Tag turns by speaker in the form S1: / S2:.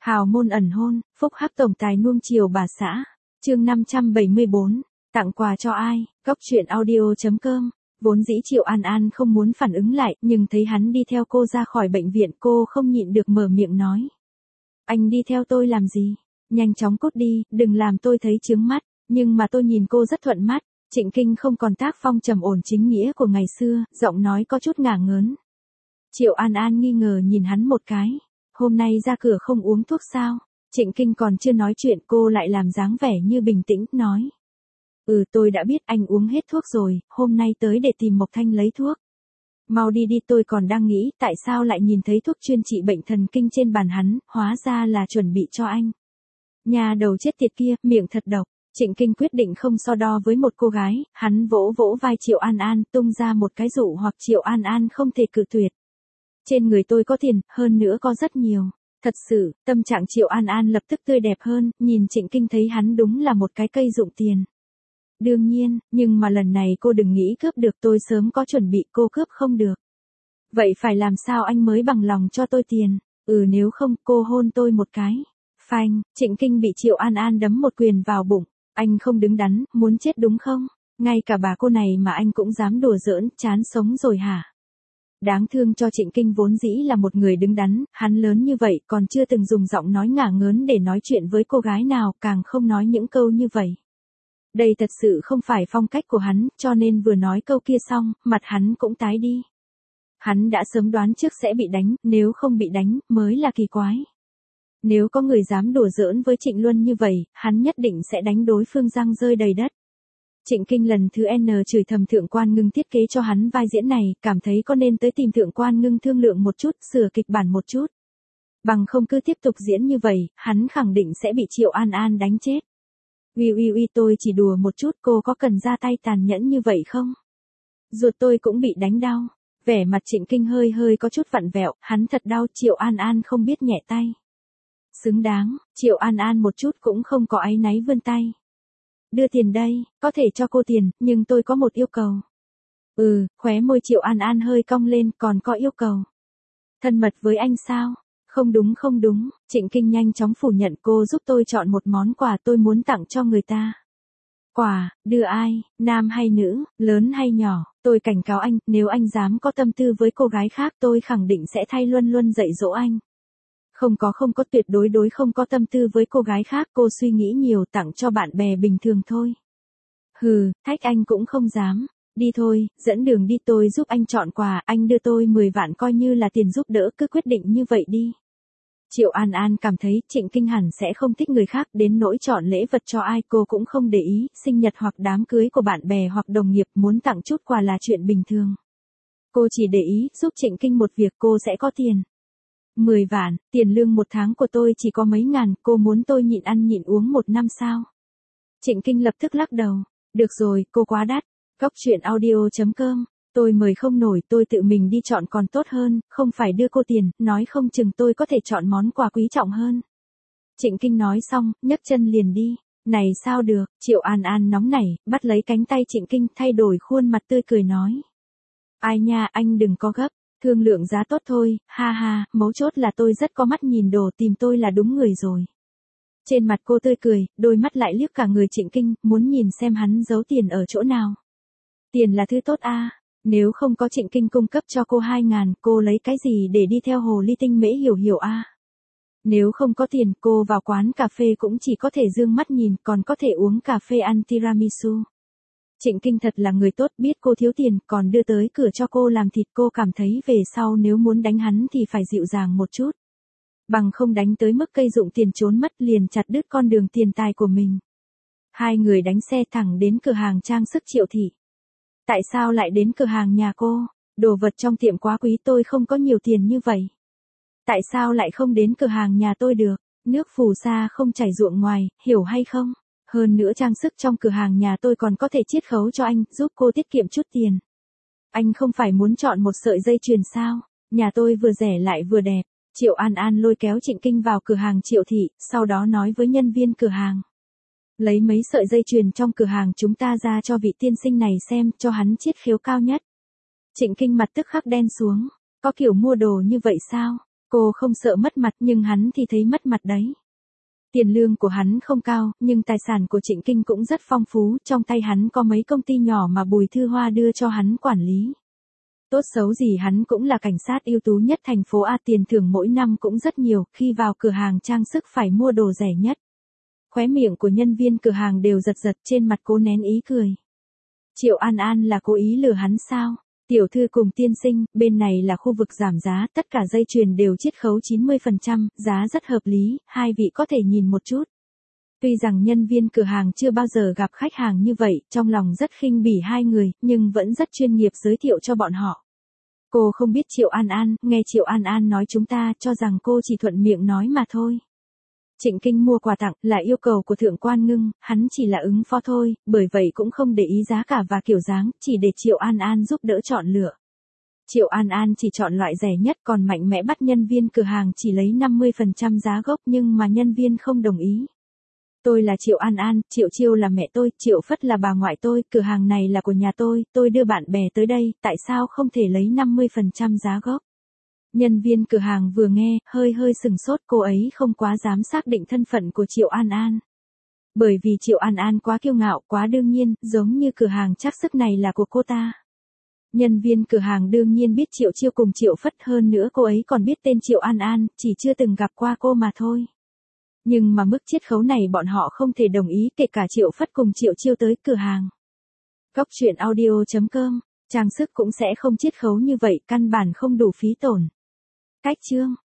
S1: Hào môn ẩn hôn, phúc hắc tổng tài nuông chiều bà xã. Chương 574, tặng quà cho ai? Góc truyện audio.com. Vốn dĩ Triệu An An không muốn phản ứng lại, nhưng thấy hắn đi theo cô ra khỏi bệnh viện, cô không nhịn được mở miệng nói. Anh đi theo tôi làm gì? Nhanh chóng cút đi, đừng làm tôi thấy chướng mắt. Nhưng mà tôi nhìn cô rất thuận mắt. Trịnh Kinh không còn tác phong trầm ổn chính nghĩa của ngày xưa, giọng nói có chút ngả ngớn. Triệu An An nghi ngờ nhìn hắn một cái. Hôm nay ra cửa không uống thuốc sao? Trịnh Kinh còn chưa nói chuyện, cô lại làm dáng vẻ như bình tĩnh, nói. Tôi đã biết, anh uống hết thuốc rồi, hôm nay tới để tìm Mộc Thanh lấy thuốc. Mau đi đi, tôi còn đang nghĩ tại sao lại nhìn thấy thuốc chuyên trị bệnh thần kinh trên bàn hắn, hóa ra là chuẩn bị cho anh. Nhà đầu chết tiệt kia, miệng thật độc. Trịnh Kinh quyết định không so đo với một cô gái, hắn vỗ vỗ vai Triệu An An, tung ra một cái dụ hoặc Triệu An An không thể cự tuyệt. Trên người tôi có tiền, hơn nữa có rất nhiều. Thật sự, tâm trạng Triệu An An lập tức tươi đẹp hơn, nhìn Trịnh Kinh thấy hắn đúng là một cái cây dụng tiền. Đương nhiên, nhưng mà lần này cô đừng nghĩ cướp được, tôi sớm có chuẩn bị, cô cướp không được. Vậy phải làm sao anh mới bằng lòng cho tôi tiền? Nếu không, cô hôn tôi một cái. Phanh, Trịnh Kinh bị Triệu An An đấm một quyền vào bụng. Anh không đứng đắn, muốn chết đúng không? Ngay cả bà cô này mà anh cũng dám đùa giỡn, chán sống rồi hả? Đáng thương cho Trịnh Kinh vốn dĩ là một người đứng đắn, hắn lớn như vậy còn chưa từng dùng giọng nói ngả ngớn để nói chuyện với cô gái nào, càng không nói những câu như vậy. Đây thật sự không phải phong cách của hắn, cho nên vừa nói câu kia xong, mặt hắn cũng tái đi. Hắn đã sớm đoán trước sẽ bị đánh, nếu không bị đánh, mới là kỳ quái. Nếu có người dám đùa giỡn với Trịnh Luân như vậy, hắn nhất định sẽ đánh đối phương răng rơi đầy đất. Trịnh Kinh lần thứ N chửi thầm Thượng Quan Ngưng thiết kế cho hắn vai diễn này, cảm thấy có nên tới tìm Thượng Quan Ngưng thương lượng một chút, sửa kịch bản một chút. Bằng không cứ tiếp tục diễn như vậy, hắn khẳng định sẽ bị Triệu An An đánh chết. Uy, tôi chỉ đùa một chút, cô có cần ra tay tàn nhẫn như vậy không? Ruột tôi cũng bị đánh đau. Vẻ mặt Trịnh Kinh hơi có chút vặn vẹo, hắn thật đau. Triệu An An không biết nhẹ tay. Xứng đáng, Triệu An An một chút cũng không có áy náy vươn tay. Đưa tiền đây, có thể cho cô tiền, nhưng tôi có một yêu cầu. Khóe môi Triệu An An hơi cong lên, còn có yêu cầu. Thân mật với anh sao? Không đúng, Trịnh Kinh nhanh chóng phủ nhận, cô giúp tôi chọn một món quà tôi muốn tặng cho người ta. Quà, đưa ai, nam hay nữ, lớn hay nhỏ, tôi cảnh cáo anh, nếu anh dám có tâm tư với cô gái khác tôi khẳng định sẽ thay Luân dạy dỗ anh. Không có tuyệt đối không có tâm tư với cô gái khác, cô suy nghĩ nhiều, tặng cho bạn bè bình thường thôi. Thách anh cũng không dám. Đi thôi, dẫn đường đi, tôi giúp anh chọn quà, anh đưa tôi 10 vạn coi như là tiền giúp đỡ, cứ quyết định như vậy đi. Triệu An An cảm thấy Trịnh Kinh hẳn sẽ không thích người khác, đến nỗi chọn lễ vật cho ai cô cũng không để ý, sinh nhật hoặc đám cưới của bạn bè hoặc đồng nghiệp muốn tặng chút quà là chuyện bình thường. Cô chỉ để ý giúp Trịnh Kinh một việc, cô sẽ có tiền. 10 vạn, tiền lương một tháng của tôi chỉ có mấy ngàn, cô muốn tôi nhịn ăn nhịn uống một năm sao? Trịnh Kinh lập tức lắc đầu. Được rồi, cô quá đắt. Góc truyện audio.com. Tôi mời không nổi, tôi tự mình đi chọn còn tốt hơn, không phải đưa cô tiền, nói không chừng tôi có thể chọn món quà quý trọng hơn. Trịnh Kinh nói xong, nhấc chân liền đi. Này sao được, Triệu An An nóng nảy, bắt lấy cánh tay Trịnh Kinh, thay đổi khuôn mặt tươi cười nói. Ai nha, anh đừng có gấp, thương lượng giá tốt thôi, ha, mấu chốt là tôi rất có mắt nhìn đồ, tìm tôi là đúng người rồi. Trên mặt cô tươi cười, đôi mắt lại liếc cả người Trịnh Kinh, muốn nhìn xem hắn giấu tiền ở chỗ nào. Tiền là thứ tốt a, nếu không có Trịnh Kinh cung cấp cho cô 2.000, cô lấy cái gì để đi theo hồ ly tinh Mễ Hiểu a? Nếu không có tiền, cô vào quán cà phê cũng chỉ có thể dương mắt nhìn, còn có thể uống cà phê ăn tiramisu. Trịnh Kinh thật là người tốt, biết cô thiếu tiền, còn đưa tới cửa cho cô làm thịt, cô cảm thấy về sau nếu muốn đánh hắn thì phải dịu dàng một chút. Bằng không đánh tới mức cây dụng tiền trốn mất, liền chặt đứt con đường tiền tài của mình. Hai người đánh xe thẳng đến cửa hàng trang sức Triệu Thị. Tại sao lại đến cửa hàng nhà cô? Đồ vật trong tiệm quá quý, tôi không có nhiều tiền như vậy. Tại sao lại không đến cửa hàng nhà tôi được? Nước phù sa không chảy ruộng ngoài, hiểu hay không? Hơn nữa trang sức trong cửa hàng nhà tôi còn có thể chiết khấu cho anh, giúp cô tiết kiệm chút tiền. Anh không phải muốn chọn một sợi dây chuyền sao? Nhà tôi vừa rẻ lại vừa đẹp. Triệu An An lôi kéo Trịnh Kinh vào cửa hàng Triệu Thị, sau đó nói với nhân viên cửa hàng. Lấy mấy sợi dây chuyền trong cửa hàng chúng ta ra cho vị tiên sinh này xem, cho hắn chiết khấu cao nhất. Trịnh Kinh mặt tức khắc đen xuống. Có kiểu mua đồ như vậy sao? Cô không sợ mất mặt nhưng hắn thì thấy mất mặt đấy. Tiền lương của hắn không cao, nhưng tài sản của Trịnh Kinh cũng rất phong phú, trong tay hắn có mấy công ty nhỏ mà Bùi Thư Hoa đưa cho hắn quản lý. Tốt xấu gì hắn cũng là cảnh sát ưu tú nhất thành phố A, tiền thưởng mỗi năm cũng rất nhiều, khi vào cửa hàng trang sức phải mua đồ rẻ nhất. Khóe miệng của nhân viên cửa hàng đều giật giật, trên mặt cố nén ý cười. Triệu An An là cố ý lừa hắn sao? Tiểu thư cùng tiên sinh, bên này là khu vực giảm giá, tất cả dây chuyền đều chiết khấu 90%, giá rất hợp lý, hai vị có thể nhìn một chút. Tuy rằng nhân viên cửa hàng chưa bao giờ gặp khách hàng như vậy, trong lòng rất khinh bỉ hai người, nhưng vẫn rất chuyên nghiệp giới thiệu cho bọn họ. Cô không biết Triệu An An, nghe Triệu An An nói chúng ta cho rằng cô chỉ thuận miệng nói mà thôi. Trịnh Kinh mua quà tặng là yêu cầu của Thượng Quan Ngưng, hắn chỉ là ứng phó thôi, bởi vậy cũng không để ý giá cả và kiểu dáng, chỉ để Triệu An An giúp đỡ chọn lựa. Triệu An An chỉ chọn loại rẻ nhất, còn mạnh mẽ bắt nhân viên cửa hàng chỉ lấy 50% giá gốc, nhưng mà nhân viên không đồng ý. Tôi là Triệu An An, Triệu Chiêu là mẹ tôi, Triệu Phất là bà ngoại tôi, cửa hàng này là của nhà tôi đưa bạn bè tới đây, tại sao không thể lấy 50% giá gốc? Nhân viên cửa hàng vừa nghe, hơi sừng sốt, cô ấy không quá dám xác định thân phận của Triệu An An. Bởi vì Triệu An An quá kiêu ngạo, quá đương nhiên, giống như cửa hàng trắc sức này là của cô ta. Nhân viên cửa hàng đương nhiên biết Triệu Chiêu cùng Triệu Phất, hơn nữa cô ấy còn biết tên Triệu An An, chỉ chưa từng gặp qua cô mà thôi. Nhưng mà mức chiết khấu này bọn họ không thể đồng ý, kể cả Triệu Phất cùng Triệu Chiêu tới cửa hàng. Góc truyện audio.com, trang sức cũng sẽ không chiết khấu như vậy, căn bản không đủ phí tổn. Cách chương